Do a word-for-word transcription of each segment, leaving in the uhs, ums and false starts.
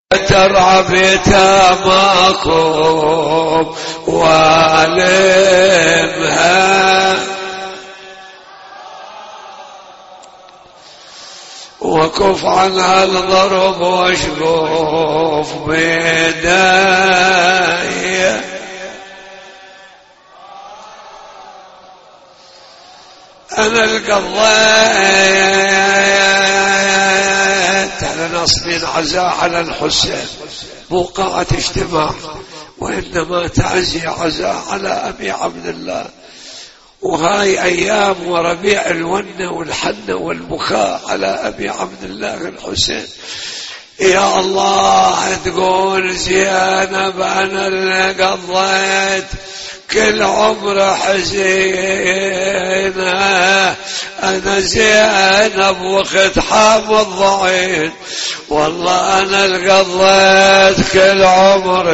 ترعى بيتاماكم والمها وكف عنها الضرب واشقف بيداي أنا القضيت على نصب عزاء على الحسين مو قاعة اجتماع وإنما تعزي عزاء على أبي عبد الله. وهاي أيام وربيع الونة والحنة والبكاء على أبي عبد الله الحسين. يا الله تقول زينب أنا اللي قضيت كل عمر حزينة أنا زينب وقت حامل ضعيف والله أنا اللي قضيت كل عمر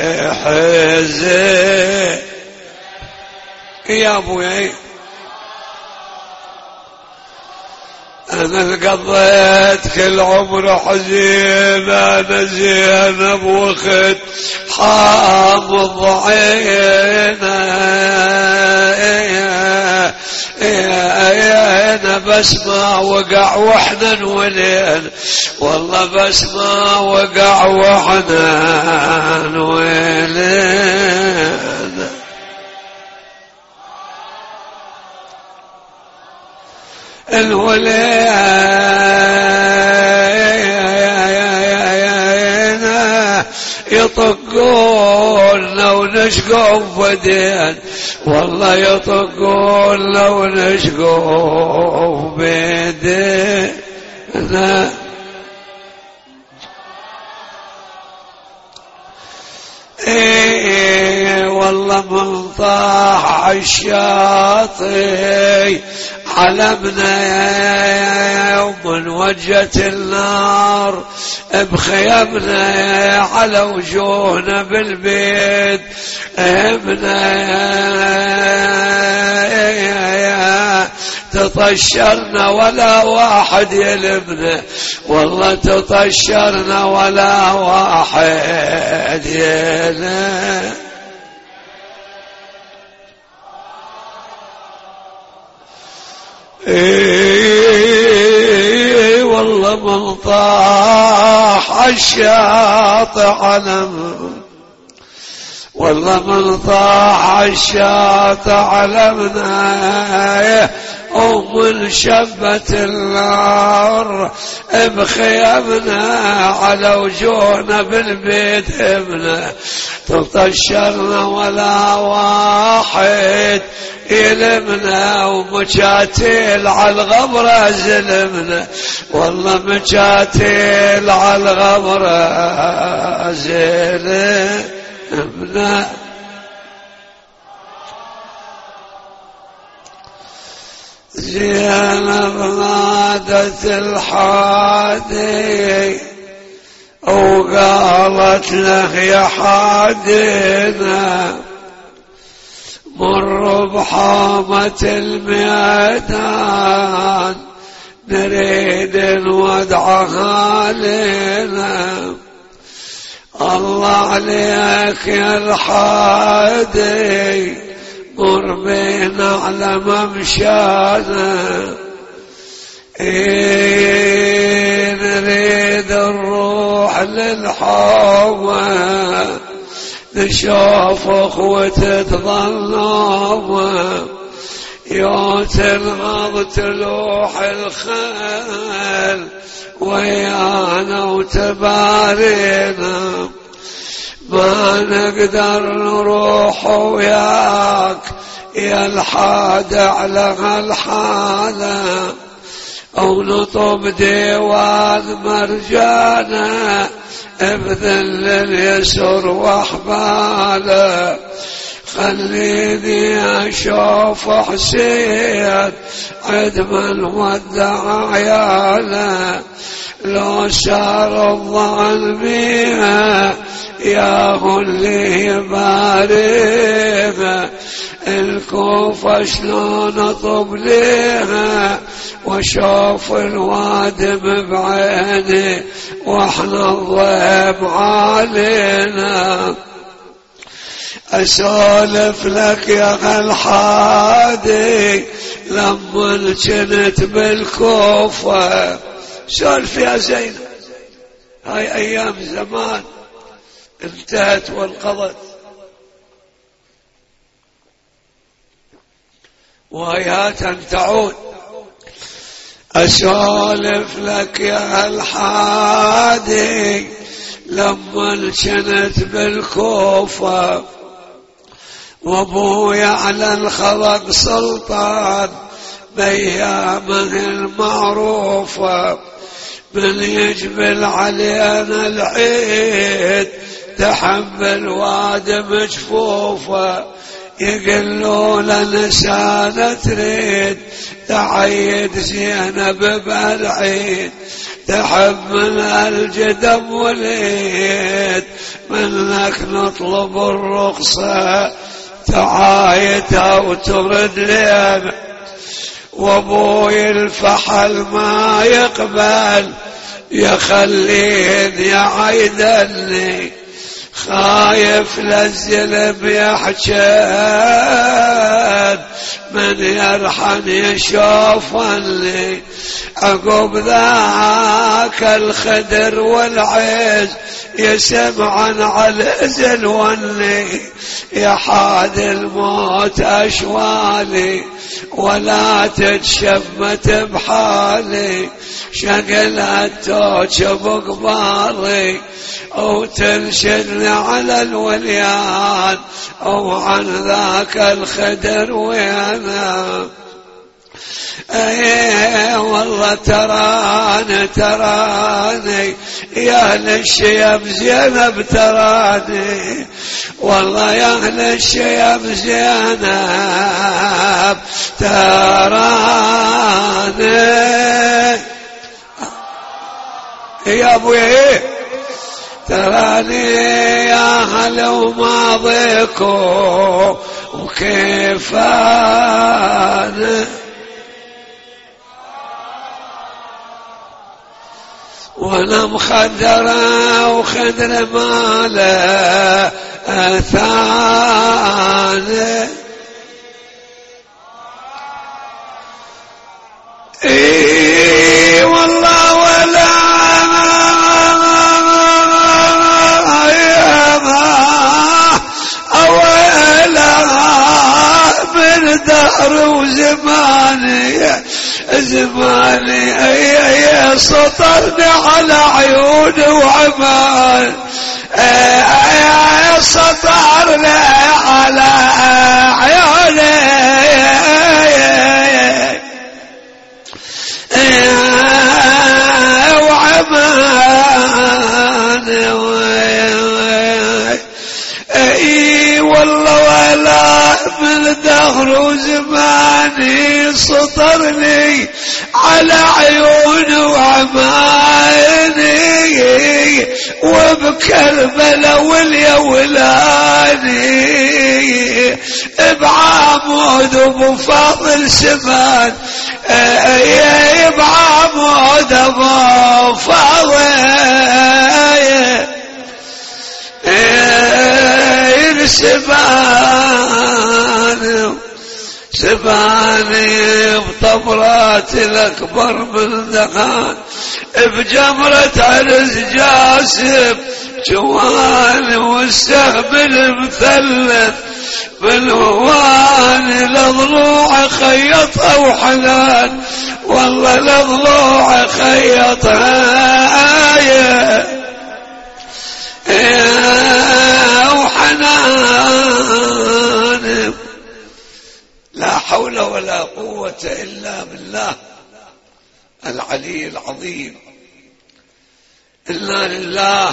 حزين يا أبوي أنا اللي قضيت كل عمر حزين أنا زينب وقت حامل ضعينة أنا بسمع وقع وحنا نولين والله بسمع وقع وحنا نولين الولينا يطقون ونشقوا بدين والله يطقون ونشقوا بدين ايه والله من طاح الشاطئ علمنا ومن وجهة النار بخيمنا على وجوهنا بالبيت ابنا تطشرنا ولا واحد يلمنا والله تطشرنا ولا واحد يلمنا إيه والله من طاح الشاطئ علم والله من طاح الشاطئ علمنا ومن شبت النار بخيمنا على وجوهنا بالبيت ابنا تطشرنا ولا واحد يلمنا ومشاتيل على الغبرة زلمنا والله مشاتيل على الغبرة زلمنا زينب نادت الحادي وقالت له يا حادينا مر بحامة الميدان نريد نودعها لنا الله عليك يا الحادي مر بينا على ممشانا إيه نريد نروح للحومة نشوف اخوتي تظلم يوت الغض تلوح الخيل ويانا وتبارينا ما نقدر نروح وياك يا الحاد على هالحالة أو نطب ديوان مرجانا ابذل اليسر واحباله خليني اشوف حسين عد من ودع عياله لو صار الظن بيها ياهو اللي يباريها الكوفة شلون اطب ليها واشوف الوادم بعيني واحنا الضيم علينا. اسولف لك يا الحادي لما كنت بالكوفة. سولف يا زينب، هاي ايام زمان انتهت وانقضت، وهيهات ان تعود. اسولف لك يا الحادي لما كنت بالكوفة، وابويا على الخلق سلطان بايامه المعروفة، من يجبل علينا العيد تحمل وادم جفوفه، يقلوا لنسانة تريد تعيد زينب بالعيد، تحمل الجدم وليد منك نطلب الرخصة تعايتها وترد لنا. وابوي الفحل ما يقبل يخليني يعيدني، خايف للزلم يحجن من يرحن يشوفني. عقب ذاك الخدر والعز يسمعن على زلوني، يا حاد الموت أشوالي ولا تتشمت بحالي، شقلت توج بقبالي أو تنشدني على الوليان، أو عن ذاك الخدر ويانا. ايه والله تراني تراني يا اهل الشيب زينب، تراني والله يا اهل الشيب زينب تراني. يا ابوي تراني يا هلا وماضيكم وكيف انا، وانا مخدرة وخدر ماله اثاني. اي والله ولا من دهر وزماني زماني اي اي سطرني على عيوني وعمان، اي سطرني على عيوني وعمان. اي والله ولا من دهر وزماني سطرني على عيون وعماني، وبكربلاء واليولاني بعمود ابو فاضل سمان، بعمود ابو فاضل سباني سباني بطبرات الأكبر من دخان، بجمرة عرس جاسب جواني والسهم المثلث بالهواني، لضلوع خيطها وحنان والله لضلوع خيطها وحنان. لا حول ولا قوة إلا بالله العلي العظيم. إنا لله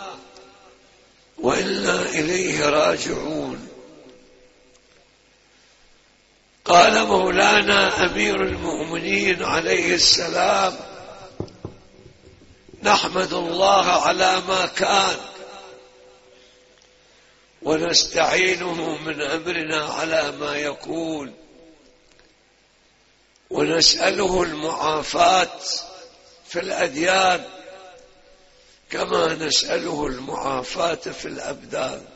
وإنا إليه راجعون. قال مولانا أمير المؤمنين عليه السلام: نحمد الله على ما كان، ونستعينه من أمرنا على ما يكون، ونسأله المعافاة في الأديان، كما نسأله المعافاة في الأبدان.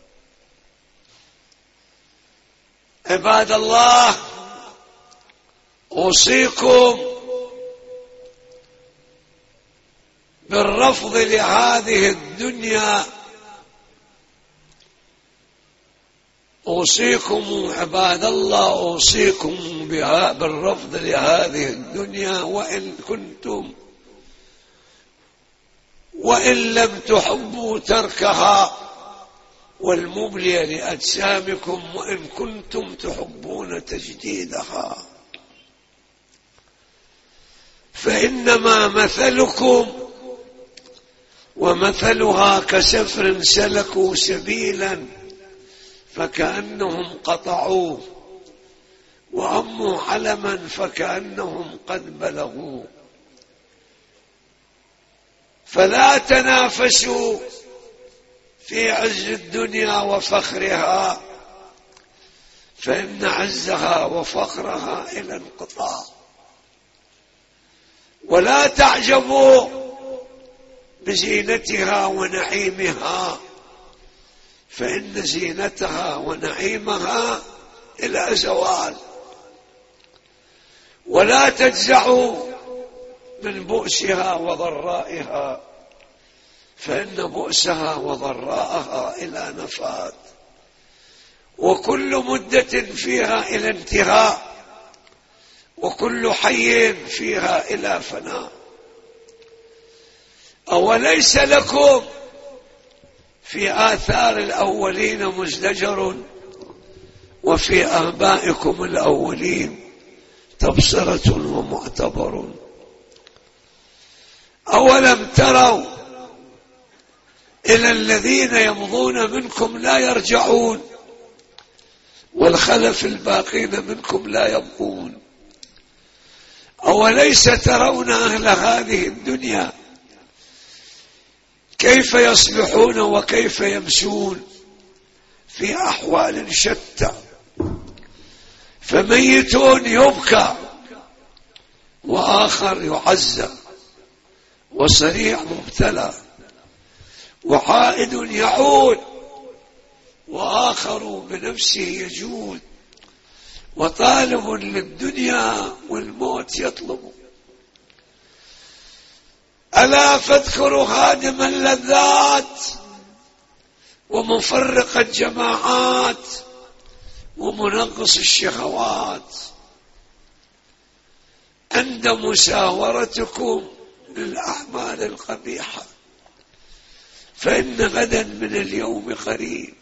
عباد الله، أوصيكم بالرفض لهذه الدنيا، أوصيكم عباد الله، أوصيكم بها بالرفض لهذه الدنيا، وإن كنتم وإن لم تحبوا تركها والمبلي لأجسامكم، وإن كنتم تحبون تجديدها، فإنما مثلكم ومثلها كسفر سلكوا سبيلا فكأنهم قطعوه، وأموا علما فكأنهم قد بلغوه. فلا تنافسوا في عز الدنيا وفخرها، فإن عزها وفخرها إلى انقطاع. ولا تعجبوا بزينتها ونعيمها، فإن زينتها ونعيمها إلى زوال. ولا تجزعوا من بؤسها وضرائها، فإن بؤسها وضراءها إلى نفاد، وكل مدة فيها إلى انتهاء، وكل حي فيها إلى فناء. أوليس لكم في آثار الأولين مزدجر، وفي آبائكم الأولين تبصرة ومعتبر؟ أولم تروا إلى الذين يمضون منكم لا يرجعون، والخلف الباقين منكم لا يبقون؟ أوليس ترون أهل هذه الدنيا كيف يصبحون وكيف يمسون في أحوال شتى؟ فميت يبكى، وآخر يعزى، وصريع مبتلى، وعائد يعود، وآخر بنفسه يجود، وطالب للدنيا والموت يطلب. ألا فاذكروا هادم اللذات ومفرق الجماعات ومنغص الشهوات عند مساورتكم للأعمال القبيحة، فإن غدا من اليوم قريب.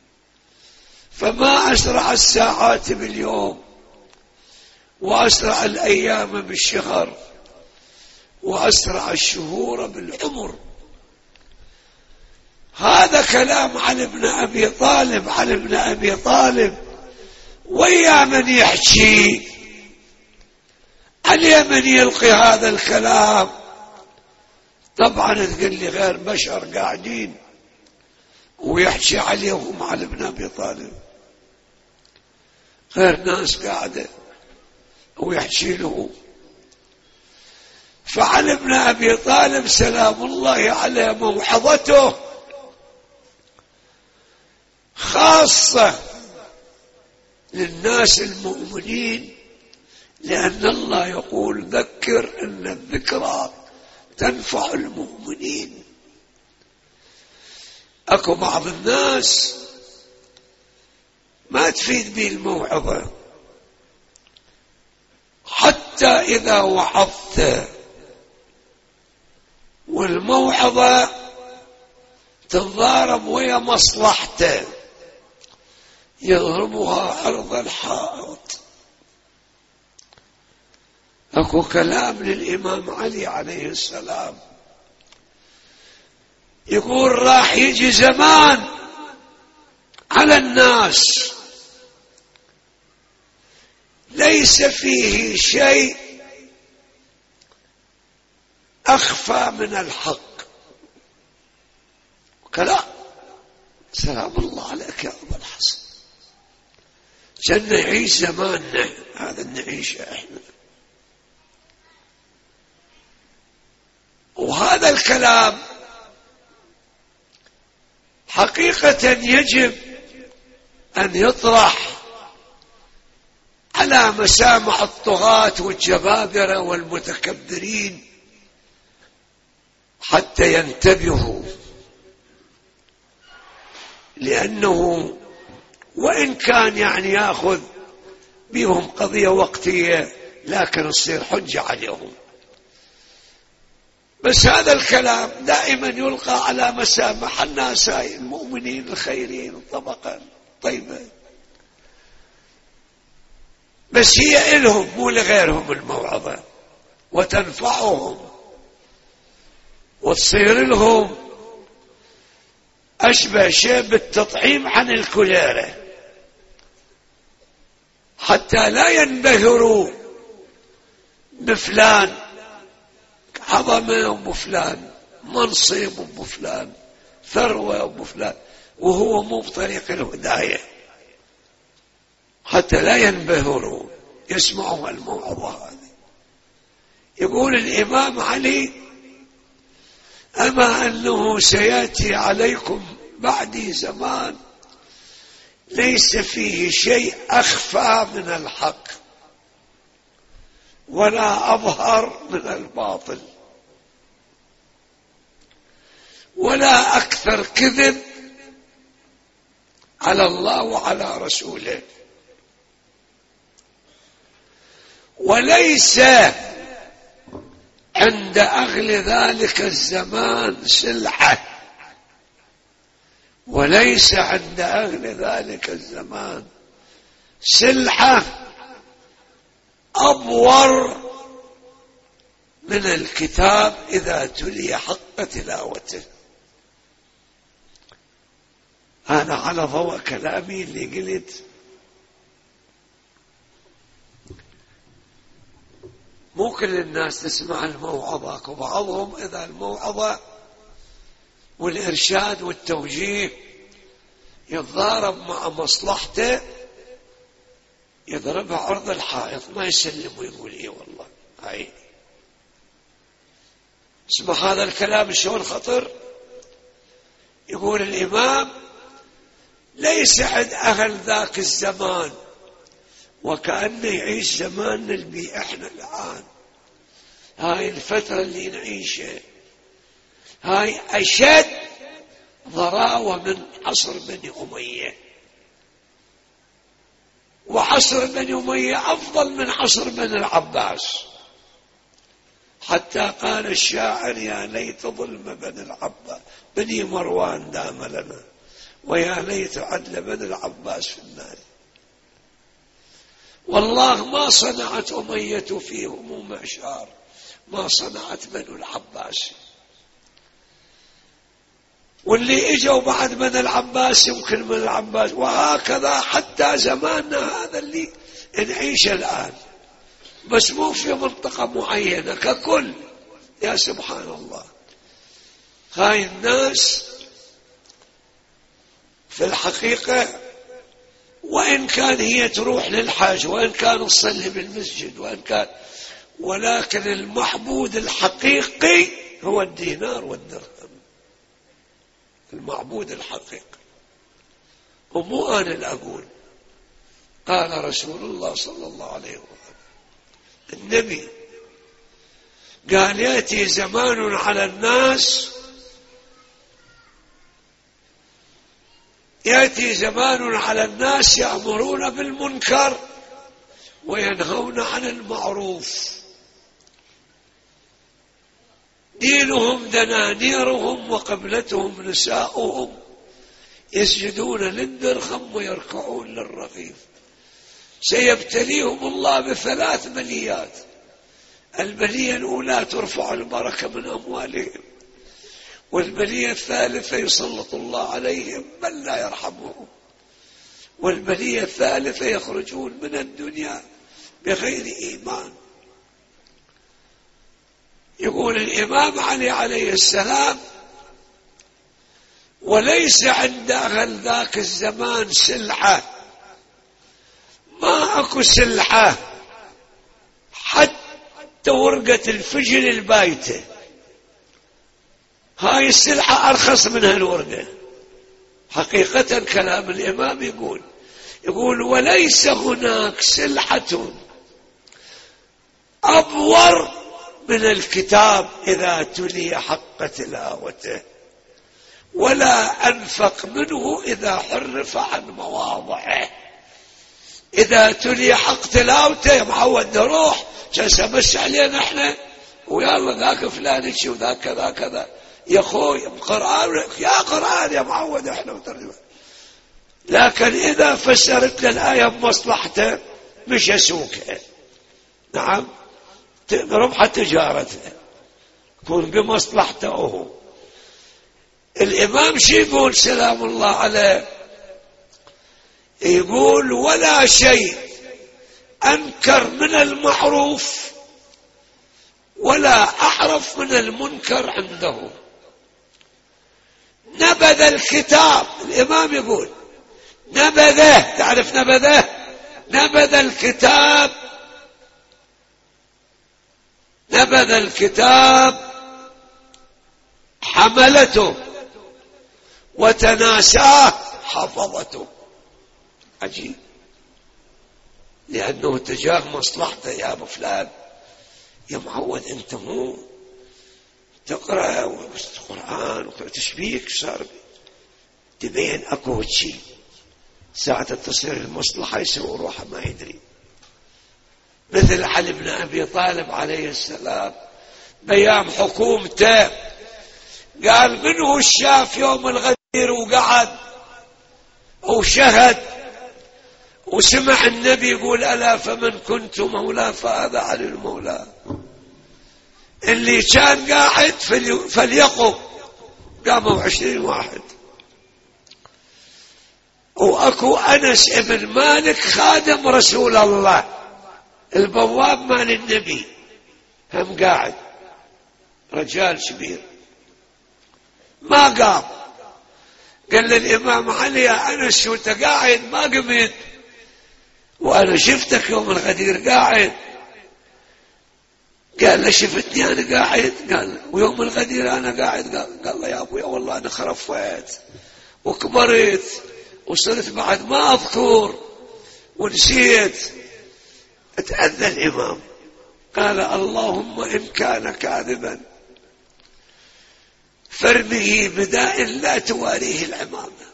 فما أسرع الساعات باليوم، وأسرع الأيام بالشهر، وأسرع الشهور بالعمر. هذا كلام علي بن أبي طالب. علي بن أبي طالب ويا من يحكي، علي من يلقي هذا الكلام. طبعا تقول لي غير بشر قاعدين ويحكي عليهم علي بن أبي طالب، غير ناس قاعدة ويحكي له. فعلي بن أبي طالب سلام الله عليه موعظته خاصة للناس المؤمنين، لأن الله يقول ذكر إن الذكرى تنفع المؤمنين. أكو بعض الناس ما تفيد به الموعظة، حتى إذا وعظت والموعظة تضارب ويا مصلحته يضربها عرض الحائط. أكو كلام للإمام علي عليه السلام يقول راح يجي زمان على الناس ليس فيه شيء أخفى من الحق. كلام سلام الله عليك يا أبا الحسن. كان نعيش زماننا هذا نعيش احنا. وهذا الكلام حقيقة يجب أن يطرح على مسامع الطغاة والجبابرة والمتكبرين حتى ينتبهوا، لأنه وإن كان يعني يأخذ بهم قضية وقتية لكن تصير حجة عليهم. بس هذا الكلام دائما يلقى على مسامح الناس المؤمنين الخيرين الطبقة الطيبة، بس هي إلهم مو لغيرهم الموعظة، وتنفعهم وتصير لهم أشبه شيء بالتطعيم عن الكوليرا، حتى لا ينبهروا بفلان عظمة وبفلان منصب وبفلان ثروة وبفلان، وهو مو بطريق الهداية، حتى لا ينبهروا يسمعوا الموعظة هذه. يقول الإمام علي: أما أنه سيأتي عليكم بعدي زمان ليس فيه شيء أخفى من الحق ولا أظهر من الباطل ولا أكثر كذب على الله وعلى رسوله، وليس عند أهل ذلك الزمان سلعة، وليس عند أهل ذلك الزمان سلعة أبور من الكتاب إذا تلي حق تلاوته. أنا على ضوء كلامي اللي قلت مو كل الناس تسمع الموعظة، وبعضهم إذا الموعظة والإرشاد والتوجيه يتضارب مع مصلحته يضربها عرض الحائط، ما يسلم ويقول إيه والله هاي. اسمع هذا الكلام شلون خطر. يقول الإمام: ليس عند أهل ذاك الزمان، وكأنه يعيش زماننا اللي احنا الآن، هاي الفترة اللي نعيشها هاي أشد ضراوة من عصر بني أمية، وعصر بني أمية أفضل من عصر بني العباس، حتى قال الشاعر: يا ليت ظلم بني العباس بني مروان دام لنا، ويا ليت عدل بني العباس في النار. والله ما صنعت أمية فيهم معشار ما صنعت بنو العباس، واللي اجوا بعد بني العباس يمكن من العباس، وهكذا حتى زماننا هذا اللي نعيش الآن، بس مو في منطقة معينة ككل. يا سبحان الله، هاي الناس في الحقيقة وإن كان هي تروح للحاج، وإن كان تصلي بالمسجد، وإن كان، ولكن المعبود الحقيقي هو الدينار والدرهم، المعبود الحقيقي. ومو أنا اللي أقول، قال رسول الله صلى الله عليه وسلم، النبي قال: يأتي زمان على الناس يأتي زمان على الناس يأمرون بالمنكر وينهون عن المعروف، دينهم دنانيرهم وقبلتهم نساؤهم، يسجدون للدرهم ويركعون للرغيف. سيبتليهم الله بثلاث بليات: البلية الأولى ترفع البركة من أموالهم، والبلية الثالثة يسلط الله عليهم بل لا يرحمهم، والبلية الثالثة يخرجون من الدنيا بغير إيمان. يقول الإمام علي عليه السلام: وليس عند أهل ذاك الزمان سلعة، ما أكو سلعة حتى ورقة الفجل البايتة، هاي السلعة أرخص من هالورقة، حقيقة كلام الإمام يقول يقول وليس هناك سلعة أبور من الكتاب إذا تلي حق تلاوته، ولا أنفق منه إذا حرف عن مواضعه. إذا تلي حق تلاوته يا معود نروح جلسة بس علينا احنا ويلا ذاك فلان شي وذاك كذا كذا يا اخوي قرآن يا قرآن يا معود احنا وترجمة. لكن إذا فسرت للآية بمصلحته مش يسوقها، نعم ربح تجارته يكون بمصلحته هو. الإمام شي يقول سلام الله عليه؟ يقول ولا شيء أنكر من المعروف ولا أحرف من المنكر عنده. نبذ الكتاب، الإمام يقول نبذه، تعرف نبذه؟ نبذ الكتاب نبذ الكتاب حملته وتناساه حفظته. عجيب، لأنه تجاه مصلحته. يا أبو فلان يا معود أنت مو تقرأ القرآن وتشبيك صار تبين أكو شيء، ساعة تصير المصلحة يسوي روحه ما يدري. مثل علي بن أبي طالب عليه السلام بيام حكومته قال منه الشاف يوم الغدير وقعد وشهد وسمع النبي يقول ألا فمن كنت مولاه فهذا علي المولى. اللي كان قاعد فليقم، قاموا عشرين واحد. وأكو أنس ابن مالك خادم رسول الله البواب مال النبي هم قاعد، رجال كبير ما قام. قال للإمام علي يا أنس وانت قاعد ما قمت، وأنا شفتك يوم الغدير قاعد. قال له شفتني أنا قاعد؟ قال ويوم الغدير أنا قاعد؟ قال, قال له يا أبوي والله أنا خرفت وكبرت وصرت بعد ما أذكر ونسيت. اتأذى الإمام قال اللهم إن كان كاذبا فارمه بداء لا تواريه العمامة.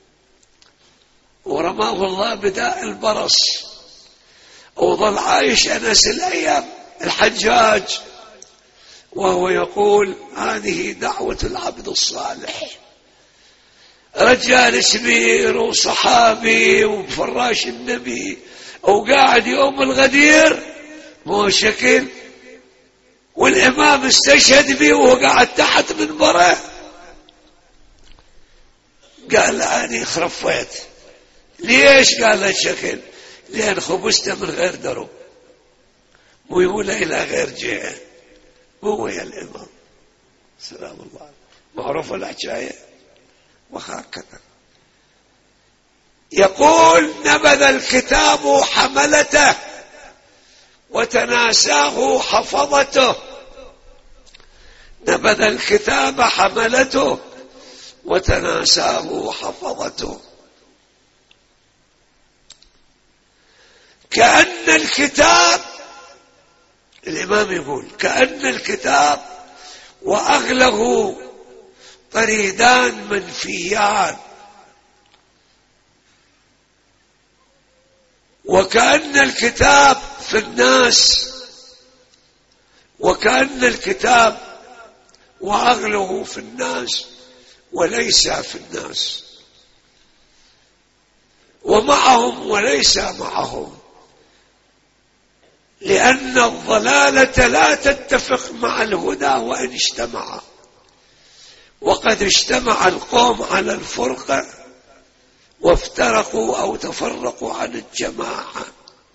ورماه الله بداء البرص، وظل عايش أنس الأيام الحجاج وهو يقول هذه دعوة العبد الصالح. رجال كبير وصحابي وفراش النبي وقاعد يوم الغدير مو شكل، والإمام استشهد به وهو قاعد تحت منبره. قال أنا خرفت. ليش؟ قال له شكل لأن خبزت من غير درب ميولة إلى غير جهة. هو يا الإمام سلام الله معروف الحكاية. وهكذا يقول نبذ الكتاب حملته وتناساه حفظته. نبذ الكتاب حملته وتناساه حفظته. كأن الكتاب، الإمام يقول كأن الكتاب وأغله طريدان منفيان، وكأن الكتاب في الناس، وكأن الكتاب وأغله في الناس وليس في الناس، ومعهم وليس معهم، لأن الضلالة لا تتفق مع الهدى وإن اجتمعا، وقد اجتمع القوم على الفرقة وافترقوا أو تفرقوا عن الجماعة.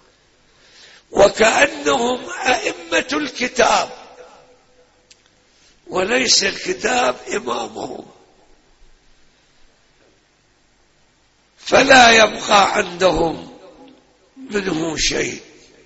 وكأنهم أئمة الكتاب وليس الكتاب إمامهم، فلا يبقى عندهم منه شيء،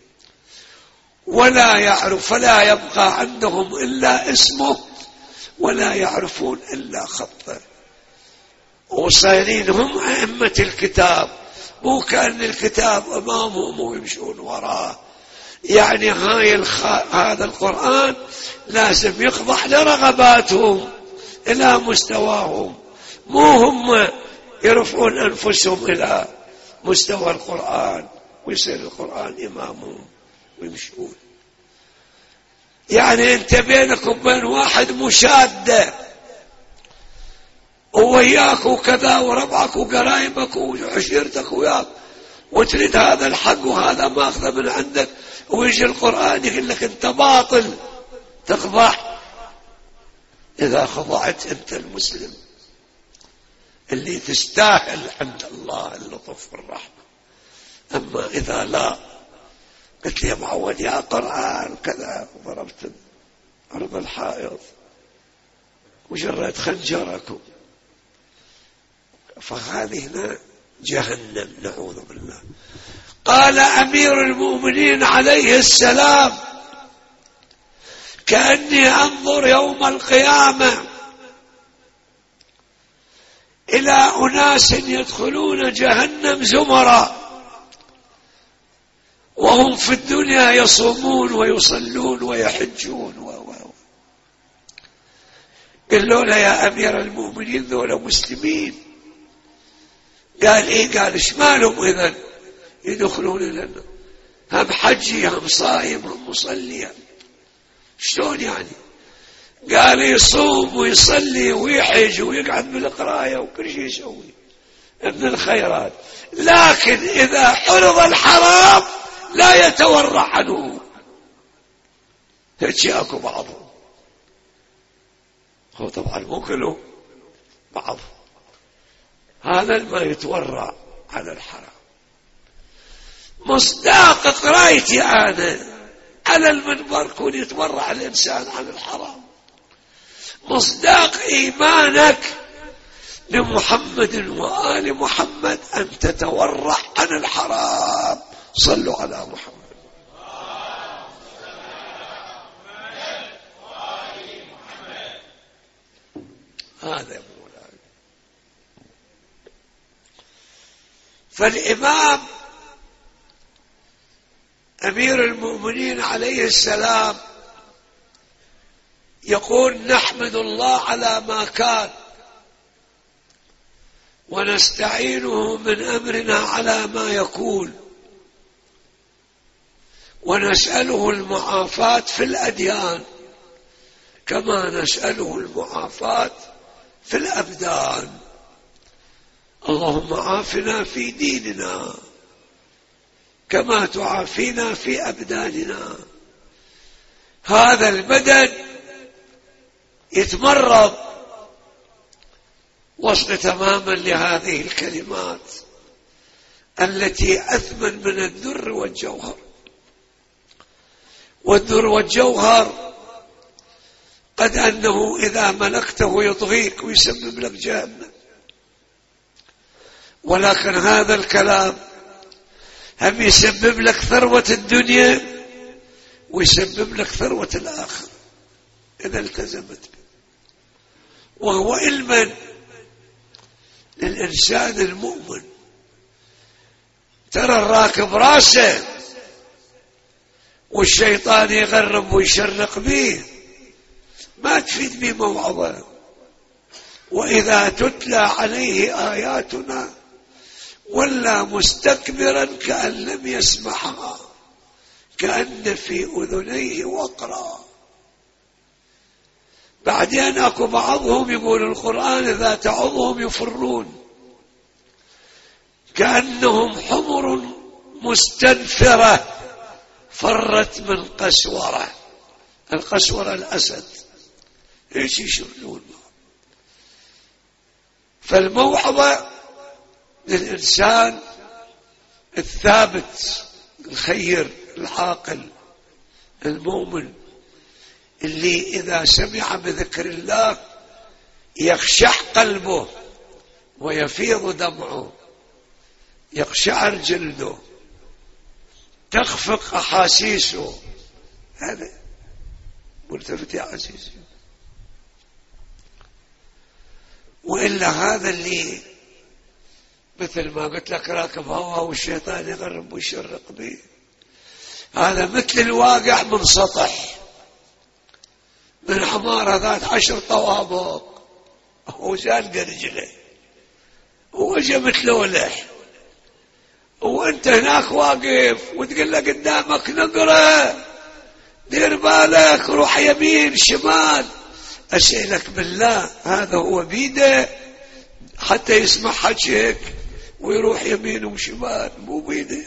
ولا يعرف فلا يبقى عندهم إلا اسمه، ولا يعرفون إلا خطه. وصايرين هم أئمة الكتاب، مو كأن الكتاب أمامهم ويمشون وراه. يعني هاي الخ... هذا القرآن لازم يخضع لرغباتهم إلى مستواهم، مو هم يرفعون أنفسهم إلى مستوى القرآن ويصير القرآن إمامهم ويمشون. يعني أنت بينك وبين واحد مشادة ووياك وكذا وربعك وقرايبك وعشيرتك وياك، وتريد هذا الحق وهذا ماخذه من عندك، ويجي القرآن يقول لك أنت باطل، تخضع. إذا خضعت أنت المسلم اللي تستاهل عند الله اللطف والرحمة. أما إذا لا قلت لي يا معود يا قرآن كذا وضربت أرض الحائط وجريت خنجركم، فهذه هنا جهنم نعوذ بالله. قال أمير المؤمنين عليه السلام: كأني أنظر يوم القيامة إلى أناس يدخلون جهنم زمرا وهم في الدنيا يصومون ويصلون ويحجون و و قالوا له يا أمير المؤمنين ذولا مسلمين. قال إيه؟ قال إيش مالهم إذن يدخلون لنا؟ هم حجي هم صايم هم مصلي، شلون يعني؟ قال يصوم ويصلي ويحج ويقعد بالقراية وكل شيء يسوي من الخيرات، لكن إذا حرض الحرام لا يتورع عنه. هيك اكو بعضهم، هو طبعا مو كله، بعض هذا ما يتورع على الحرام. مصداق قرايتي أنا على المنبر كون يتورع الإنسان عن الحرام، مصداق إيمانك لمحمد وآل محمد أن تتورع عن الحرام. صلوا على محمد. هذا مولاي. فالإمام أمير المؤمنين عليه السلام يقول: نحمد الله على ما كان ونستعينه من أمرنا على ما يكون، ونسأله المعافاة في الأديان كما نسأله المعافاة في الأبدان. اللهم عافنا في ديننا كما تعافينا في أبداننا. هذا البدن يتمرض وصل تماما لهذه الكلمات التي أثمن من الدر والجوهر. والدر والجوهر قد أنه إذا ملكته يطغيك ويسبب لك جهنم، ولكن هذا الكلام هم يسبب لك ثروة الدنيا ويسبب لك ثروة الآخرة إذا التزمت به. وهو علما للإنسان المؤمن. ترى الراكب راسه والشيطان يغرب ويشرق به، ما تفيد به موعظة. وإذا تتلى عليه آياتنا ولا مستكبرا كأن لم يسمعها كأن في أذنيه وقرا. بعدين أكو بعضهم يقول القرآن إذا تعظهم يفرون كأنهم حمر مستنفرة فرت من قسورة. القسورة الأسد، ايش يشرون. فالموعظة للإنسان الثابت الخير العاقل المؤمن اللي إذا سمع بذكر الله يخشع قلبه ويفيض دمعه، يقشعر جلده، تخفق أحاسيسه. هذا ملتفت يا عزيزي. وإلا هذا اللي مثل ما قلت لك راكب هوا والشيطان يغرب ويشرق به، هذا مثل الواقع من سطح من حمارة ذات عشر طوابق وزال رجله ووجه مثله، وانت هناك واقف وتقول له قدامك نقرة دير بالك روح يمين شمال. أسألك بالله هذا هو بيده حتى يسمع حكيك ويروح يمين وشمال؟ مو بيده،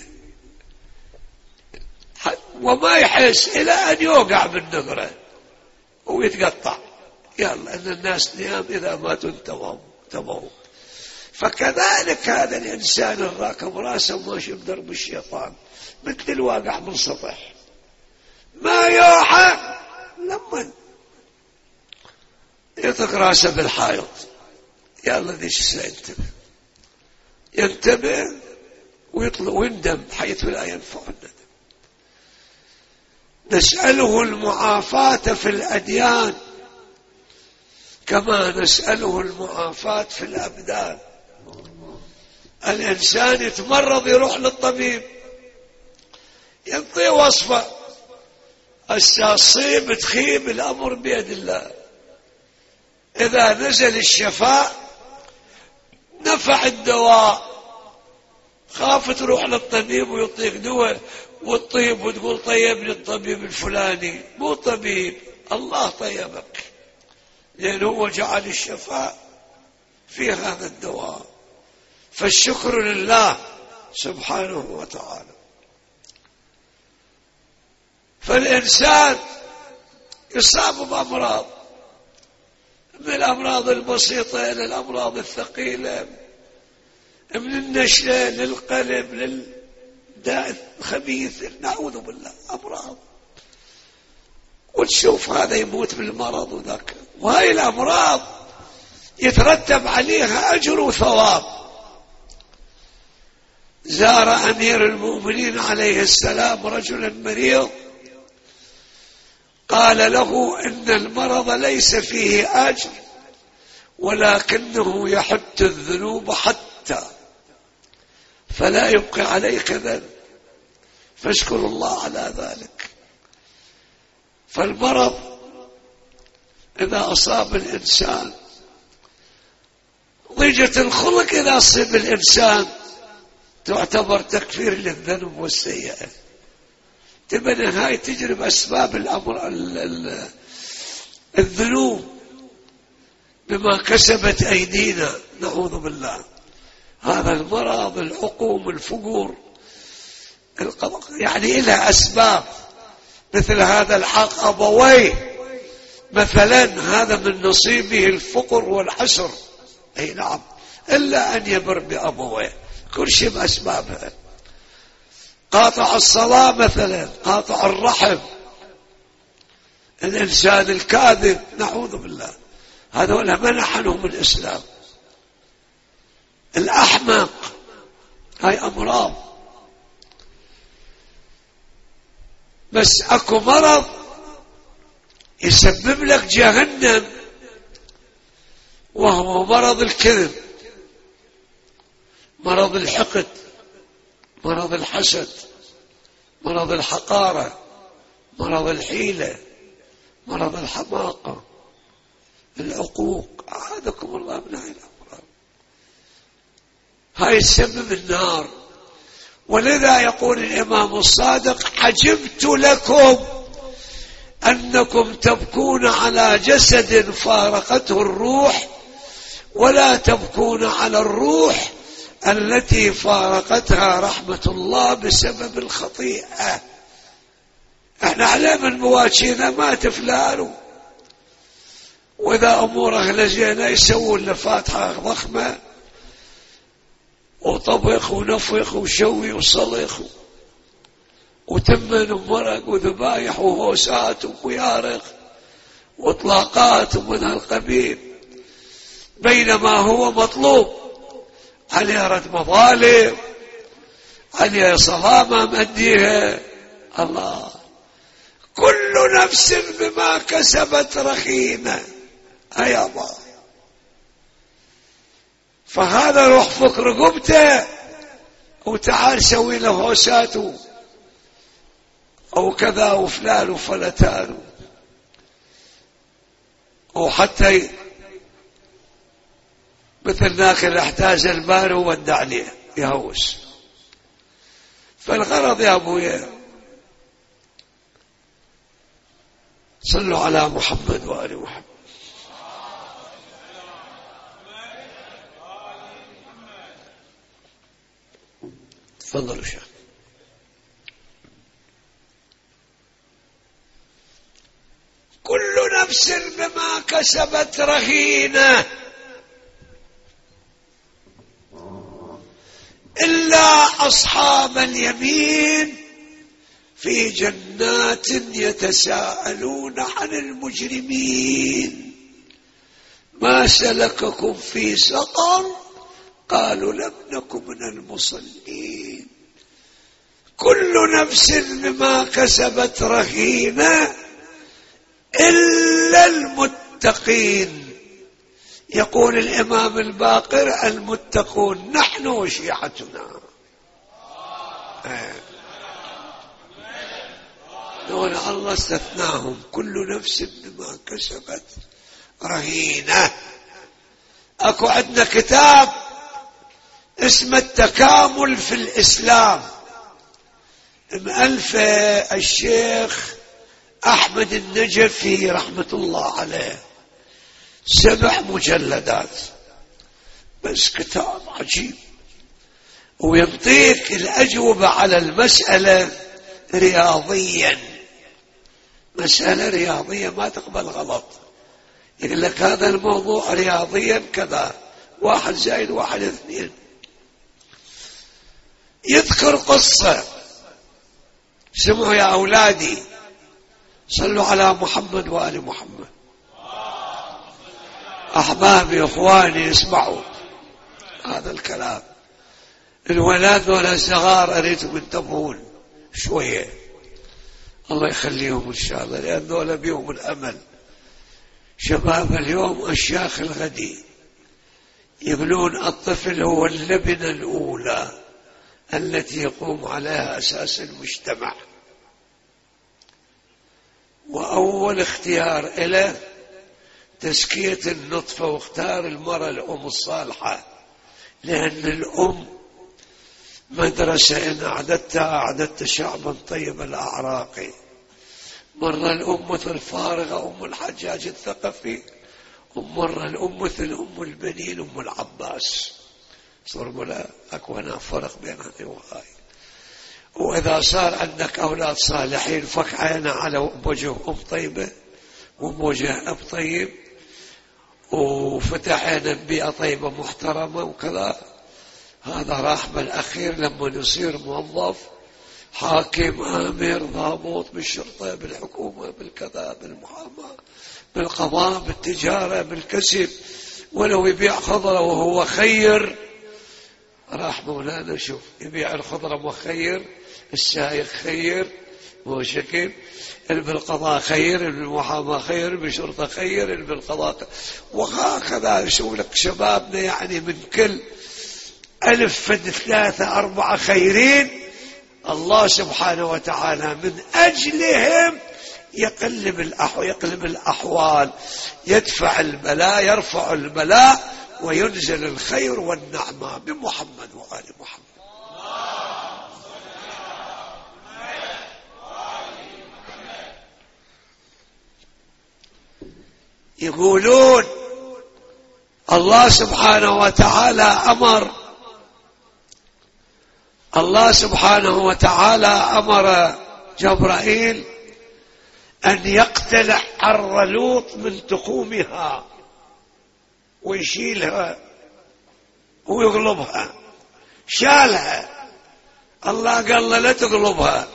وما يحس إلى أن يوقع بالنقرة ويتقطع. يلا إن الناس نيام إذا ماتوا انتبهوا. فكذلك هذا الإنسان الراكب راسه ماشي بدرب الشيطان مثل الواقع من سطح، ما يوحى لما يطق راسه بالحائط. يلا ذيش سينتبه، ينتبه ويطلع ويندم حيث لا ينفع الندم. نسأله المعافاة في الأديان كما نسأله المعافاة في الأبدان. الإنسان يتمرض يروح للطبيب ينطي وصفة، الساصيب تخيب الأمر بيد الله. إذا نزل الشفاء نفع الدواء، خاف تروح للطبيب ويعطيك دواء والطيب وتقول طيبني الطبيب الفلاني. مو طبيب، الله طيبك، لأنه هو جعل الشفاء في هذا الدواء. فالشكر لله سبحانه وتعالى. فالإنسان يصاب بأمراض، من الأمراض البسيطة إلى الأمراض الثقيلة، من النشلة للقلب للداء الخبيث، نعوذ بالله أمراض. وتشوف هذا يموت بالمرض وذاك، وهي الأمراض يترتب عليها أجر وثواب. زار أمير المؤمنين عليه السلام رجلا مريض، قال له إن المرض ليس فيه أجر ولكنه يحت الذنوب حتى فلا يبقي عليك ذنب، فاشكر الله على ذلك. فالمرض إذا أصاب الإنسان، ضيجة الخلق إذا أصيب الإنسان تعتبر تكفير للذنب والسيئة. تبنى هاي تجرب أسباب الأمر الذنوب بما كسبت أيدينا، نعوذ بالله. هذا المرض، العقوم، الفقر، يعني لها أسباب. مثل هذا الحق أبويه مثلا، هذا من نصيبه الفقر والحسر، أي نعم، إلا أن يبر بأبويه، كل شيء بأسبابها. قاطع الصلاة مثلا، قاطع الرحم، الإنسان الكاذب، نعوذ بالله، هذول منحنهم الإسلام. الأحمق، هاي أمراض. بس أكو مرض يسبب لك جهنم، وهو مرض الكذب، مرض الحقد، مرض الحسد، مرض الحقارة، مرض الحيلة، مرض الحماقة، العقوق. أعاذكم الله من هاي الأمراض، هاي السبب النار. ولذا يقول الإمام الصادق: عجبت لكم أنكم تبكون على جسد فارقته الروح ولا تبكون على الروح التي فارقتها رحمة الله بسبب الخطيئة. احنا على من مواجهنا مات فلان، واذا اموره لزينه يسوون له فاتحه ضخمه وطبخ ونفخ وشوي وصلخ وتمن ومرق وذبايح وهوسات وكيارق واطلاقات ومن هالقبيل، بينما هو مطلوب عليه رد مظالم، عليه صلامة مديها. الله، كل نفس بما كسبت رهينة. أي الله، فهذا روح فك رقبته وتعال سوي له هوساته أو كذا وفلان وفلتان، وحتى مثل ذاك اللي احتاج المال وودع عليه يهوس. فالغرض يا أبويا صلوا على محمد وآل محمد. تفضلوا شيخ. كل نفس بما كسبت رهينة إلا أصحاب اليمين في جنات يتساءلون عن المجرمين ما سلككم في سقر قالوا لم نكن من المصلين. كل نفس بما كسبت رهينة إلا المتقين. يقول الإمام الباقر المتقون نحن وشيعتنا. نقول الله استثناهم. كل نفس بما كسبت رهينة. أكو عندنا كتاب اسمه التكامل في الإسلام، مؤلفه الشيخ أحمد النجفي رحمة الله عليه، سبع مجلدات، بس كتاب عجيب، ويعطيك الأجوبة على المسألة رياضيا، مسألة رياضية ما تقبل غلط. يقول لك هذا الموضوع رياضيا كذا، واحد زائد واحد اثنين. يذكر قصة، سمعوا يا أولادي صلوا على محمد وآل محمد. أحبابي أخواني اسمعوا هذا الكلام. الولاد ولا الصغار أريدهم ينتبهون شوية، الله يخليهم إن شاء الله، لأن ذولا بيهم الأمل. شباب اليوم الشيخ الغدي يقولون الطفل هو اللبنة الأولى التي يقوم عليها أساس المجتمع، وأول اختيار إله تزكية النطفة، واختار المرأة الأم الصالحة، لأن الأم مدرسة إن أعددتها أعددت شعبا طيب الأعراق. مرة الأم مثل فارغة أم الحجاج الثقفي، ومرة الأم مثل أم البنين أم العباس. صار لا أكو هنا فرق بين هذه وهاي. وإذا صار عندك أولاد صالحين فك عينا على وجه أم طيبة ووجه أب طيب، وفتح عينا بيئة طيبة محترمة وكذا، هذا راح بالأخير لما يصير موظف حاكم آمر ضابط بالشرطة بالحكومة بالكذا بالمحاماة بالقضاء بالتجارة بالكسب، ولو يبيع خضرة وهو خير، راح مولانا شوف يبيع الخضرة مخير، السائق خير مو شكل، اللي بالقضاء خير، اللي بالمحاماة خير، بالشرطة خير، اللي بالقضاء، وهكذا يشوف لك شبابنا يعني من كل ألف فد ثلاثة أربعة خيرين. الله سبحانه وتعالى من أجلهم يقلب الأحوال، يقلب الأحوال، يدفع البلاء، يرفع البلاء، وينزل الخير والنعمة بمحمد وآل محمد. يقولون الله سبحانه وتعالى أمر الله سبحانه وتعالى أمر جبرائيل أن يقتلع حر لوط من تخومها ويشيلها ويغلبها. شالها، الله قال له لا تغلبها،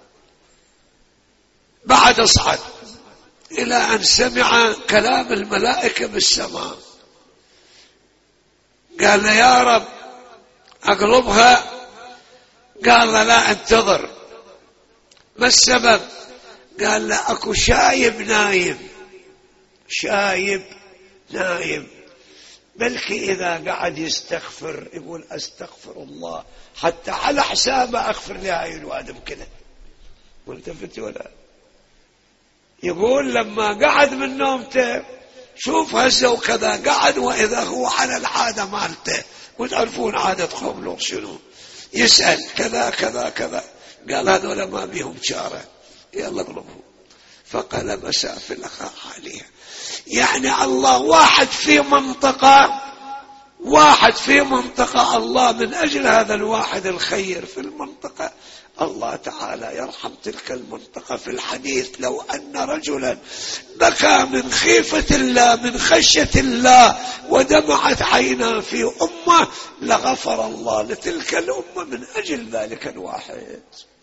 بعد اصعد، إلى أن سمع كلام الملائكة بالسماء. قال له يا رب أغلبها، قال له لا انتظر. ما السبب؟ قال له أكو شايب نايم، شايب نايم بلكي إذا قعد يستغفر يقول أستغفر الله حتى على حسابه أغفر لهاي الوادم كله. ملتفت ولا يقول لما قعد من نومته شوف هزه وكذا قعد، وإذا هو على العادة مالته، وتعرفون عادة قوم لوط شنو، يسأل كذا كذا كذا، قال هذول ما بيهم شارة، يلا اقلبهم، فقلب سافل عليها. يعني الله واحد في منطقة، واحد في منطقة، الله من أجل هذا الواحد الخير في المنطقة الله تعالى يرحم تلك المنطقة. في الحديث لو أن رجلا بكى من خيفة الله من خشية الله ودمعت عيناه في أمه لغفر الله لتلك الأمة من أجل ذلك الواحد.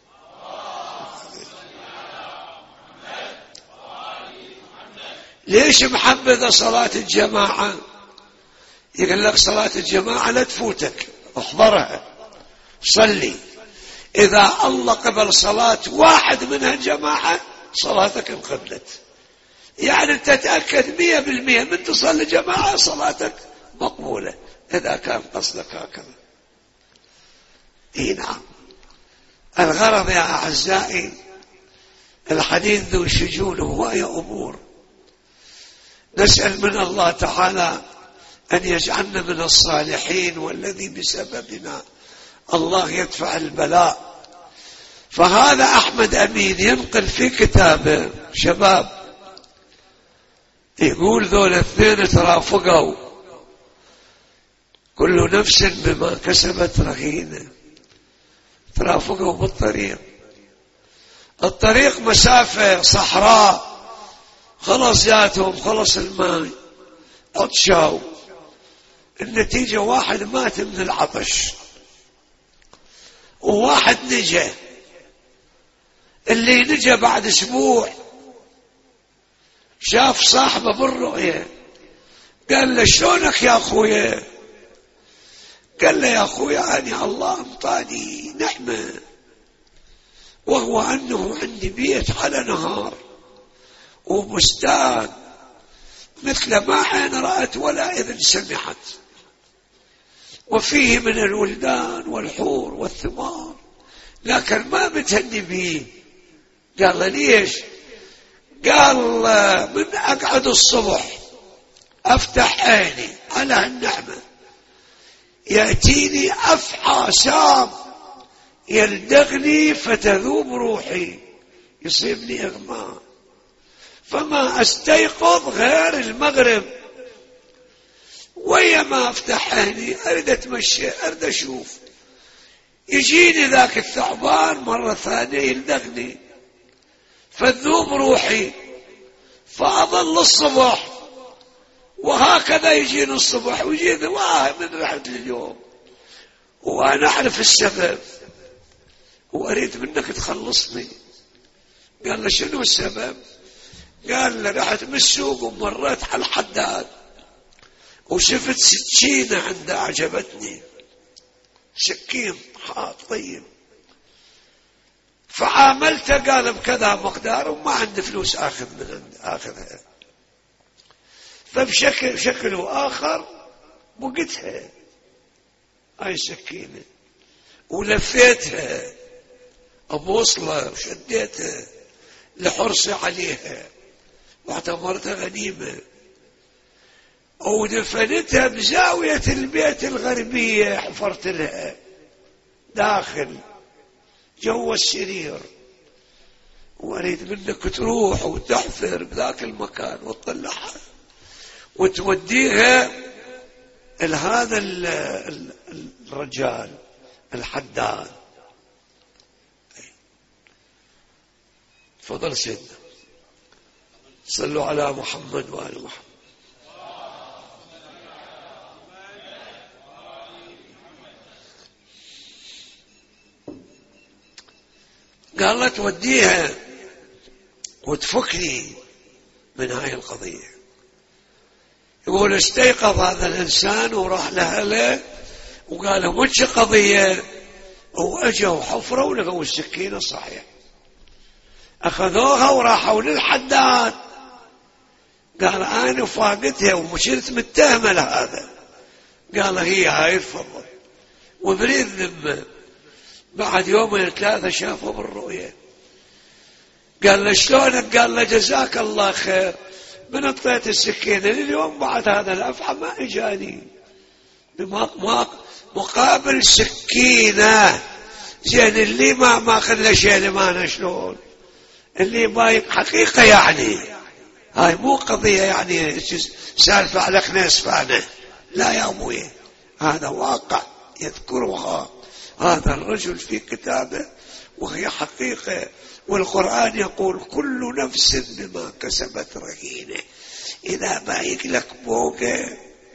ليش محبذ صلاة الجماعة؟ يقول لك صلاة الجماعة لا تفوتك، احضرها صلي، إذا الله قبل صلاة واحد منها جماعة صلاتك انقبلت. يعني أنت تتأكد مية بالمية من تصلي جماعة صلاتك مقبولة إذا كان قصدك هكذا. إيه نعم. الغرض يا أعزائي الحديث ذو شجون هواية أمور، نسأل من الله تعالى أن يجعلنا من الصالحين والذي بسببنا الله يدفع البلاء. فهذا أحمد أمين ينقل في كتابه شباب يقول ذول اثنين ترافقوا كل نفس بما كسبت رهينة، ترافقوا بالطريق، الطريق مسافة صحراء، خلص جاتهم خلص الماء عطشوا، النتيجة واحد مات من العطش وواحد نجا. اللي نجا بعد اسبوع شاف صاحبه بالرؤية قال له شلونك يا اخويا؟ قال له يا اخويا يعني الله امطاني نعمة، وهو انه عندي بيت على نهار وبستان مثل ما عين رأت ولا اذن سمعت، وفيه من الولدان والحور والثمار، لكن ما متهني به. قال له ليش؟ قال من أقعد الصبح أفتح عيني على هالنعمة يأتيني أفحى سام يلدغني فتذوب روحي، يصيبني إغماء، فما أستيقظ غير المغرب، ويا ما أفتح عيني أريد أتمشى أريد أشوف، يجيني ذاك الثعبان مرة ثانية يلدغني فتذوب روحي، فأظل الصبح، وهكذا يجيني الصبح ويجيني واه من رحت لليوم، وأنا أعرف السبب وأريد منك تخلصني. قال له شنو السبب؟ قال له رحت من السوق ومريت على الحداد وشفت سكينة عنده عجبتني، سكين حاط طيب، فعاملته قال بكذا مقدار وما عندي فلوس آخذ من عند آخذها، فبشكل بشكل آخر بقتها هاي السكينة ولفيتها أبوصلة وشديتها لحرصي عليها واعتبرتها غنيمة، ودفنتها بزاوية البيت الغربية، حفرت لها داخل جوا السرير، وأريد منك تروح وتحفر بذاك المكان وتطلعها وتوديها لهذا الرجال الحداد. تفضل سيدنا، صلوا على محمد وآل محمد. قال له توديها وتفكني من هاي القضية. يقول استيقظ هذا الإنسان وراح لأهله وقال له وش قضية، وأجوا حفروا ولقوا السكينة صحيح، أخذوها وراحوا للحداد، قال أنا فاقدها ومشيت متهمة لهذا قال هي هاي تفضل. وبريد ذمه بعد يومين ثلاثة شافه بالرؤية. قال له شلونك؟ قال له جزاك الله خير، من اعطيت السكينة لليوم بعد هذا الأفعى ما إجاني مقابل سكينة. زين اللي ما ما خلى شيء لما شلون اللي بايق حقيقة يعني، هاي مو قضية يعني سالفة على خنيس فانه، لا يا أبوي هذا واقع يذكرها هذا الرجل في كتابه وهي حقيقة. والقرآن يقول كل نفس بما كسبت رهينة. إذا بايق لك بوقة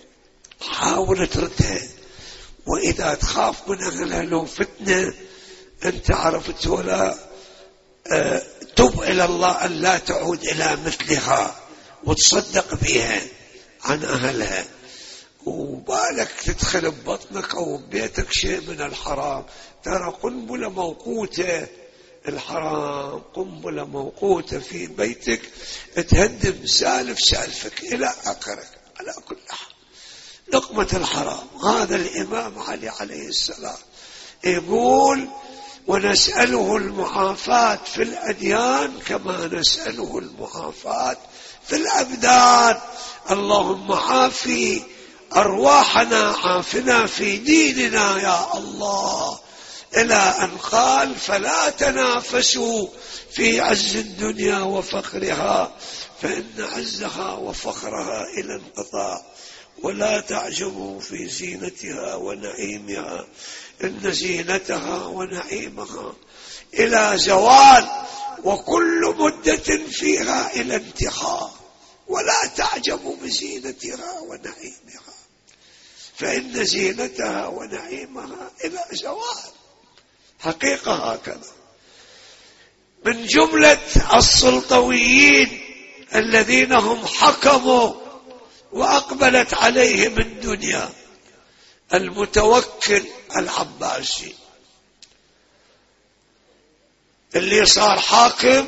حاول تردها، وإذا تخاف من أهلها لو فتنة أنت عرفت ولا أه تب إلى الله أن لا تعود إلى مثلها وتصدق بها عن أهلها. وبالك تدخل ببطنك أو ببيتك شيء من الحرام، ترى قنبلة موقوتة، الحرام قنبلة موقوتة في بيتك تهدم سالف سالفك إلى آخرك. على كل حال لقمة الحرام. هذا الإمام علي عليه السلام يقول ونسأله المعافاة في الأديان كما نسأله المعافاة في الأبدان. اللهم عافي أرواحنا، عافنا في ديننا يا الله. إلى أن قال فلا تنافسوا في عز الدنيا وفقرها فإن عزها وفقرها إلى انقطاع، ولا تعجبوا في زينتها ونعيمها إن زينتها ونعيمها إلى زوال، وكل مدة فيها إلى انتهاء. ولا تعجبوا بزينتها ونعيمها فإن زينتها ونعيمها إلى زوال. حقيقة هكذا. من جملة السلطويين الذين هم حكموا وأقبلت عليهم الدنيا المتوكل العباسي اللي صار حاكم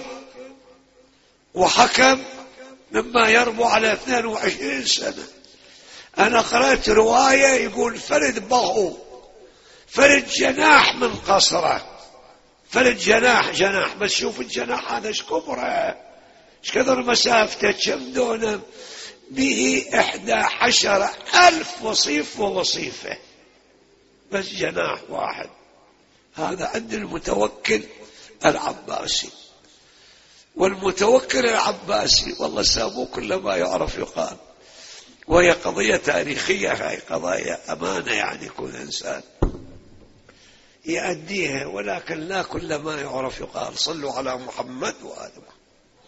وحكم مما يربو على اثنين وعشرين سنة. أنا قرأت رواية يقول فرد بهو، فرد جناح من قصره، فرد جناح جناح بس شوف الجناح هذا ايش كبره، ايش كثر مسافته، كم دونه، به احدى عشر الف وصيف ووصيفه، بس جناح واحد. هذا عند المتوكل العباسي. والمتوكل العباسي والله سابوه كل ما يعرف يقال، وهي قضية تاريخية، هاي قضايا أمانة يعني كل إنسان يؤديها، ولكن لا كل ما يعرف يقال. صلوا على محمد وآل محمد.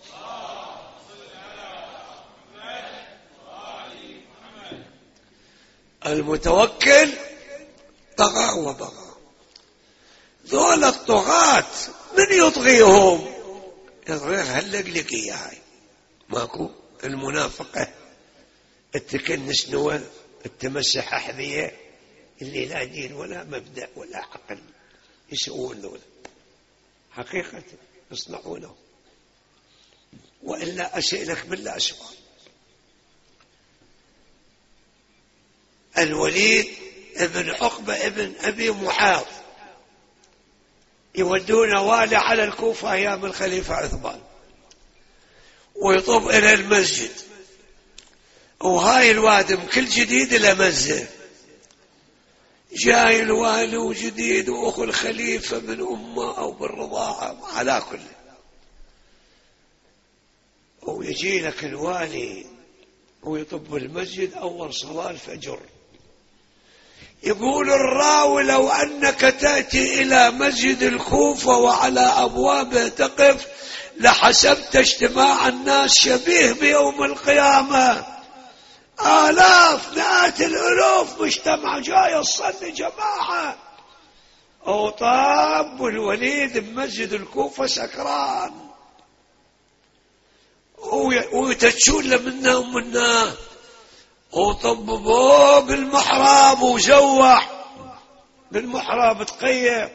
المتوكل طغى وبغى. ذول الطغاة من يطغيهم؟ يطغيها اللقلقية هاي، ماكو المنافقة، التكنس نوى، التمسح أحذية، اللي لا دين ولا مبدأ ولا عقل يسوون ذولا حقيقة يصنعونه. وإلا أسألك بالله سؤال. الوليد ابن عقبة ابن أبي معاذ يودون والي على الكوفة أيام الخليفة عثمان، ويطب إلى المسجد، وهاي الوادم كل جديد إلى مزه، جاي الوالي وجديد وأخو الخليفة من أمه أو بالرضاعة على كل، ويجي لك الوالي ويطب المسجد أول صلاة الفجر. يقول الراوي لو أنك تأتي إلى مسجد الكوفة وعلى أبوابه تقف لحسبت اجتماع الناس شبيه بيوم القيامة، آلاف مئات الألوف مجتمع جاي يصلي جماعة. وطاب الوليد بمسجد الكوفة سكران ويتشون لمنا ومنا، وطببوه بالمحراب وزوح بالمحراب تقيم،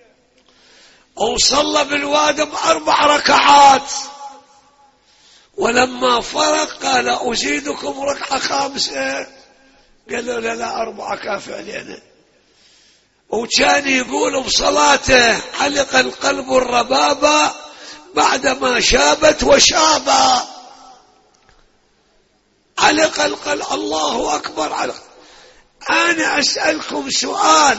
وصلى بالوادم أربع ركعات. ولما فرق قال أزيدكم ركعة خامسة، قالوا له لا أربعة كافي علينا. وكان يقول بصلاته علق القلب الربابة بعدما شابت وشابا. علق القلب، الله أكبر. علق. أنا أسألكم سؤال،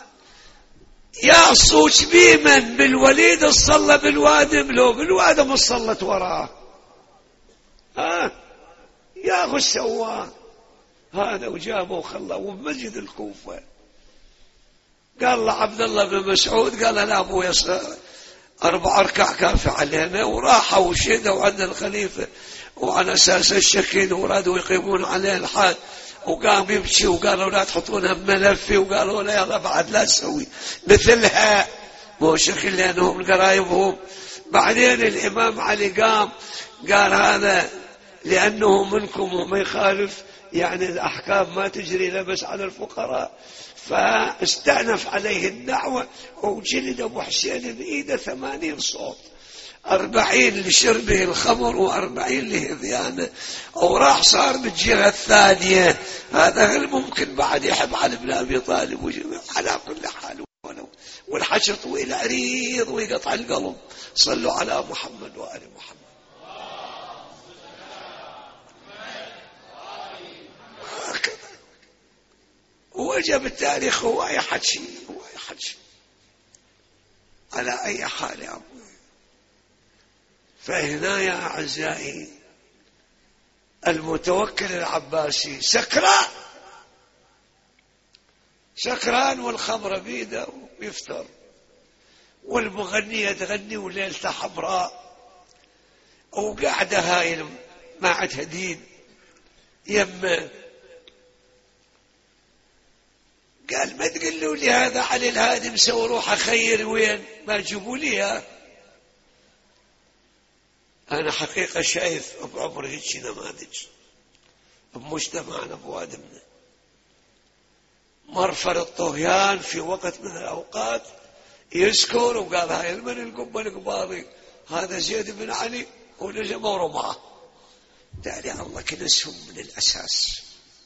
يا صوت بيمن بالوليد الصلى بالوادم لو بالوادم الصلت وراه؟ ها يا أخو السواه هذا. وجابه وخلاه وبمسجد الكوفة. قال له عبد الله بن مسعود، قال لا أبويا أربع ركع كافي علينا. وراحوا وشهدوا عند الخليفة وعلى أساس الشكين ورادوا يقيمون عليه الحاد. وقام يبكي وقالوا لا تحطونها بملفي، وقالوا لا يلا بعد لا تسوي مثلها، مو شكل لأنهم قرايبهم. بعدين الإمام علي قام قال هذا لأنه منكم وما يخالف يعني الأحكام ما تجري لا بس على الفقراء. فاستأنف عليه الدعوة وجلد أبو حسين بإيده ثمانين صوت، أربعين لشربه الخمر وأربعين لهذيانه. وراح صار بالجهة الثانية. هذا هل ممكن بعد يحب علي بن أبي طالب وجمع على كل حال. والحشر طويل عريض ويقطع القلب. صلوا على محمد وآل محمد. هكذا وجب التاريخ هو أي حكي هو أي حكي على أي حال يا أبو. فهنا يا أعزائي المتوكل العباسي سكران سكران والخمر بيده ويفتر، والمغنية تغني وليلته حمراء، وقاعدة هاي مع تهديد يمه. قال ما تقولوا لي هذا علي الهادي مسوي روحه خير، وين ما تجيبوا لي. أنا حقيقة شايف بعمري هيك نماذج بمجتمعنا بوادمنا. مرفر الطغيان في وقت من الأوقات يذكر وقال هاي من القبة القباضي هذا زيد بن علي ولزم ورماه. داري الله كنسهم من الأساس.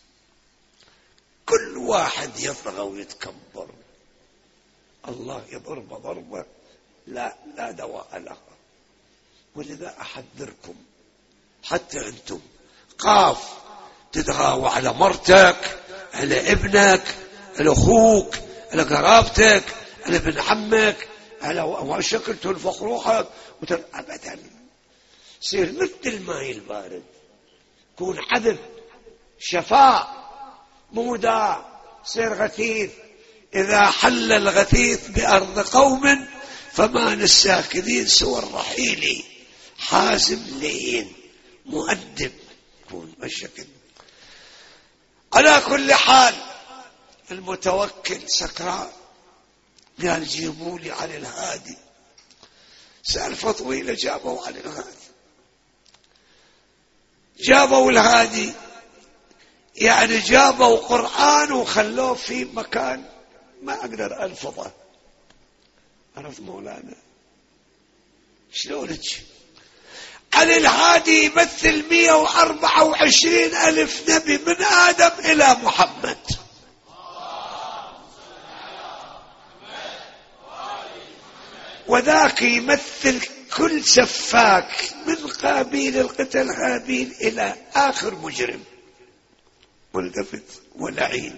كل واحد يطغى ويتكبر الله يضرب ضربة لا لا دواء لها. ولذا أحذركم حتى أنتم قاف تتغاوى على مرتك، على ابنك، على أخوك، على قرابتك، على ابن عمك، على شكل تنفخ روحك وتل... أبدا. سير مثل الماء البارد، كون عذب شفاء مودع، سير غثيث. إذا حل الغثيث بأرض قوم فما للساكنين سوى الرحيل. حازم لين مؤدب كون بالشكل. على كل حال المتوكل سكران. قال جيبوا لي علي الهادي. سالفة طويلة جابوا علي الهادي. جابوا الهادي يعني جابوا قرآن وخلوه في مكان ما أقدر ألفظه. عرفت مولانا شلونك؟ علي الهادي يمثل مئة وأربعة وعشرين ألف نبي من آدم إلى محمد. وذاك يمثل كل سفاك من قابيل القتل هابيل إلى آخر مجرم ملتفت ولعين.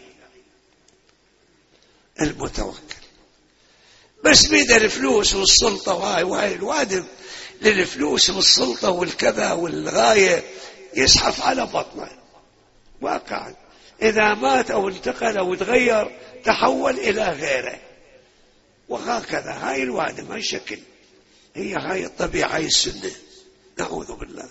المتوكل بس بيده الفلوس والسلطة وهاي وهاي الوادم للفلوس والسلطة والكذا والغاية يسحف على بطنه واقعا. إذا مات أو انتقل أو تغير تحول إلى غيره. وهكذا هاي الوادم هاي شكل هي هاي الطبيعة هاي السنة. نعوذ بالله.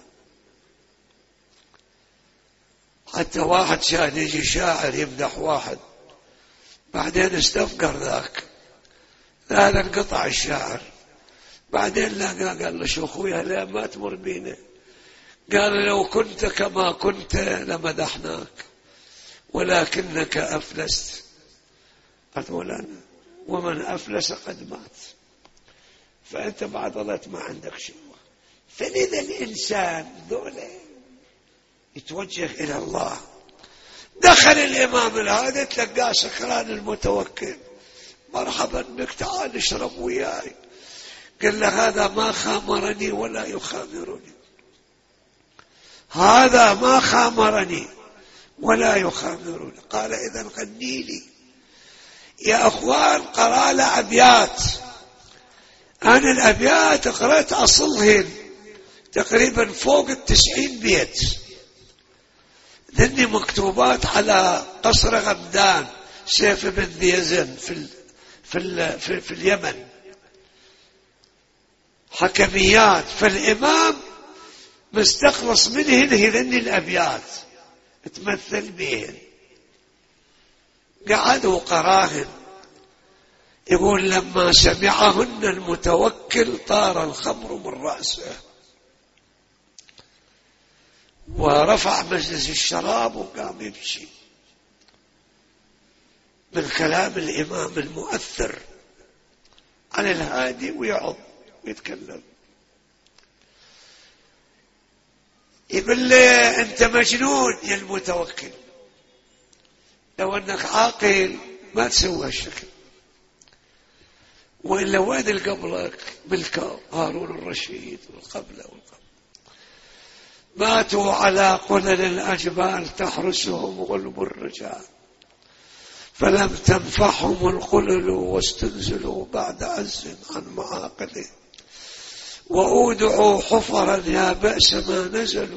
حتى واحد كان يجي شاعر يمدح واحد بعدين استفقر ذاك هذا انقطع الشاعر. بعدين لاقى قال له شو اخويا لا ما تمر بينا. قال لو كنت كما كنت لمدحناك ولكنك أفلست. قلت مولانا ومن أفلس قد مات. فأنت بعد ظلت ما عندك شيء. فلذا الإنسان ذولا يتوجه إلى الله دخل الإمام الهادي تلقاه سكران المتوكل، مرحبا بك تعال اشرب وياي. قال له هذا ما خامرني ولا يخامرني، هذا ما خامرني ولا يخامرني. قال إذن غني لي. يا أخوان قرأ له أبيات، أنا الأبيات قرأت أصلهن تقريبا فوق التسعين بيت، ذني مكتوبات على قصر غمدان سيف بن ذي يزن في ال في ال في, في اليمن، حكميات. فالإمام مستخلص منهن هذني الأبيات تمثل بهن. قعدوا قراهن، يقول لما سمعهن المتوكل طار الخمر من رأسه، ورفع مجلس الشراب وقام يبكي من كلام الإمام المؤثر عن الهادي، ويعظ ويتكلم. يقول لي أنت مجنون يا المتوكل، لو أنك عاقل ما تسوى الشكل، وإلا وين اللي قبلك ملكه هارون الرشيد والقبلة والقبلة ماتوا على قلل الأجبال تحرسهم غلب الرجال، فلم تنفعهم القلل واستنزلوا بعد عز عن معاقله، وأودعوا حفرا يا بأس ما نزلوا،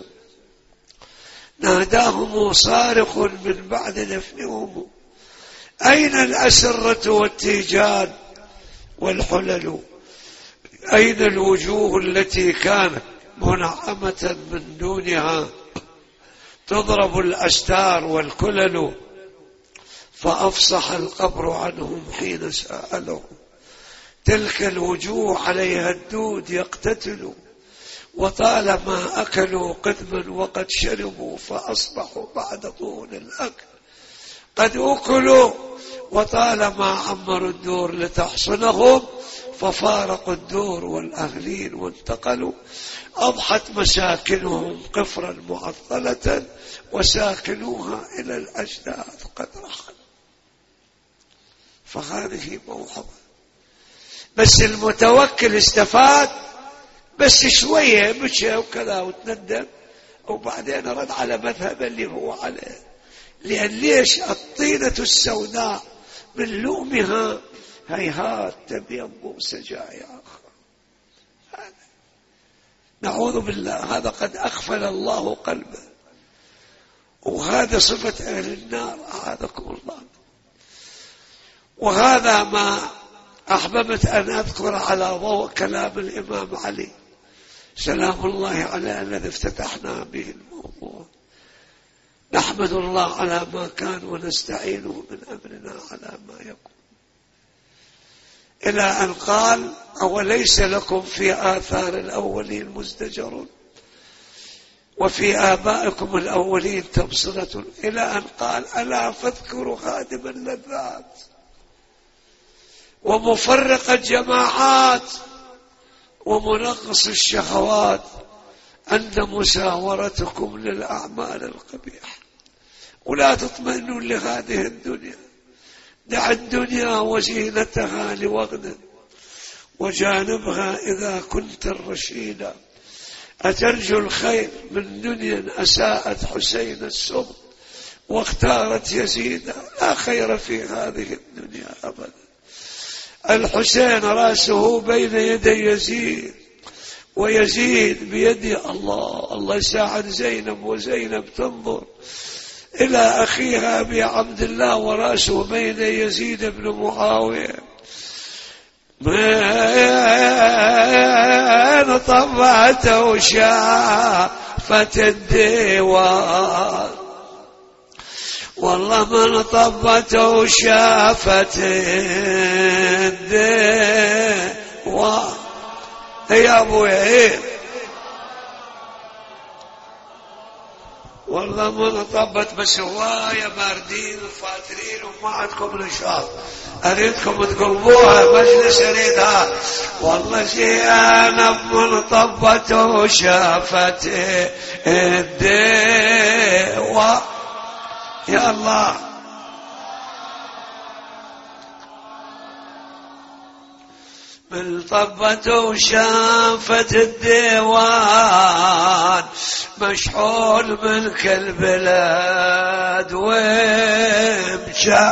ناداهم صارخ من بعد دفنهم أين الأسرة والتيجان والحلل، أين الوجوه التي كانت منعمة من دونها تضرب الأستار والكلل، فأفصح القبر عنهم حين سألهم تلك الوجوه عليها الدود يقتتل، وطالما أكلوا قدما وقد شربوا فأصبحوا بعد طول الأكل قد أكلوا، وطالما عمروا الدور لتحصنهم ففارقوا الدور والأهلين وانتقلوا، أضحت مساكنهم قفرا معطلة وساكنوها إلى الأجداث قد رحلوا. فهذه موعظة. بس المتوكل استفاد بس شوية بكى وكذا وتندم، وبعدين رد على مذهب اللي هو عليه. لأن ليش الطينة السوداء من لؤمها هيهات تبيض سجايا. نعوذ بالله، هذا قد أغفل الله قلبه، وهذا صفة أهل النار أعاذكم الله. وهذا ما أحببت أن أذكر على ضوء كلام الإمام علي سلام الله عليه الذي افتتحنا به الموضوع. نحمد الله على ما كان ونستعينه من أمرنا على ما يكون، إلى أن قال أوليس لكم في آثار الأولين مزدجر وفي آبائكم الأولين تبصرة، إلى أن قال ألا فاذكروا خادم اللذات ومفرق الجماعات ومنغص الشهوات عند مساورتكم للأعمال القبيحة، ولا تطمئنوا لهذه الدنيا، دع الدنيا وزينتها لوغد وجانبها إذا كنت الرشيدا، أترجو الخير من دنيا أساءت حسين السبط واختارت يزيد، لا خير في هذه الدنيا أبدا. الحسين رأسه بين يدي يزيد ويزيد بيد الله، الله يساعد زينب وزينب تنظر إلى أخيها أبي عبد الله ورأسه بين يزيد بن معاوية. من طبعته وشافت الديوان، والله من طبته وشافت الديوان يا أبو عيب، والله من طبت بس هواية باردين وفاترين وما عندكم نشاط، أريدكم تقلبوها مجلس أريدها. والله زينب من طبته وشافت الديوان يا الله. من طبت وشافت الديوان مشحون من كل بلاد ومشى،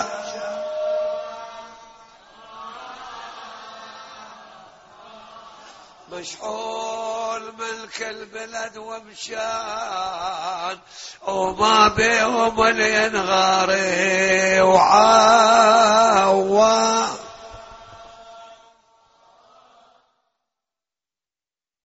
مشحون من كل بلد ومشان، وما بيهم اللي ينغاري وعاوى.